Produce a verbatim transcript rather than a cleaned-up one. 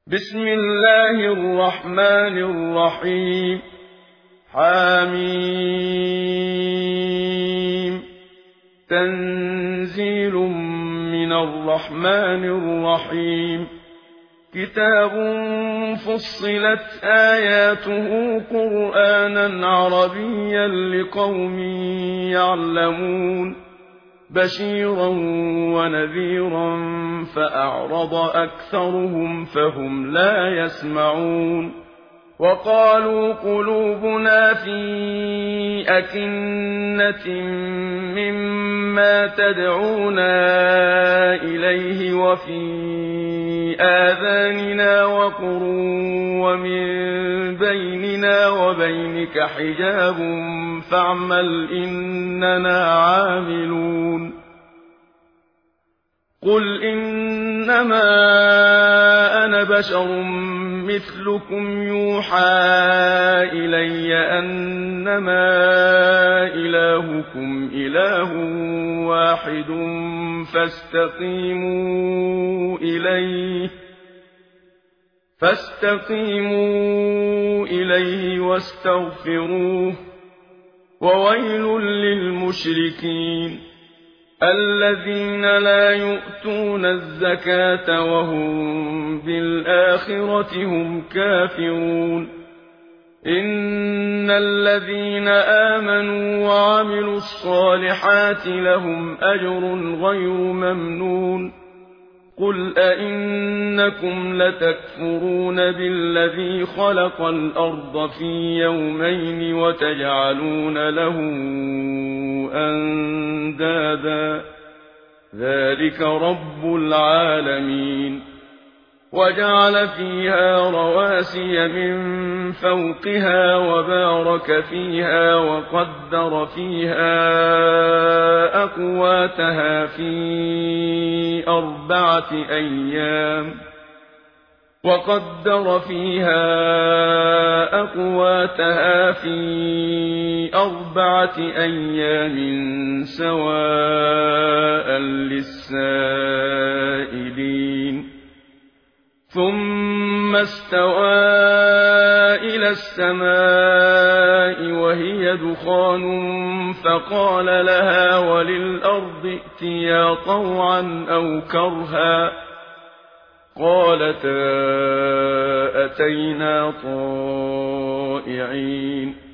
بسم الله الرحمن الرحيم. حميم. تنزيل من الرحمن الرحيم. كتاب فصلت آياته قرآنا عربيا لقوم يعلمون بشيرا ونذيرا فأعرض أكثرهم فهم لا يسمعون. وقالوا قلوبنا في أكنة مما تدعونا إليه وفي آذاننا وقر ومن بيننا وبينك حجاب فاعمل إننا عاملون. قل إنما أنا بشر مثلكم يوحى إلي أنما إلهكم إله واحد فاستقيموا إليه فاستقيموا إليه واستغفروه. وويل للمشركين الذين لا يؤتون الزكاة وهم بالآخرة هم كافرون. إن الذين آمنوا وعملوا الصالحات لهم أجر غير ممنون. قل أئنكم لتكفرون بالذي خلق الأرض في يومين وتجعلون له أندادا ذلك رب العالمين. وجعل فيها رواسي من فوقها وبارك فيها وقدر فيها أقواتها في أربعة أيام وقدر فيها أقواتها في أربعة أيام سواء للسائلين. ثم استوى إلى السماء وهي دخان فقال لها وللأرض ائتيا طوعا أو كرها قالتا أتينا طائعين.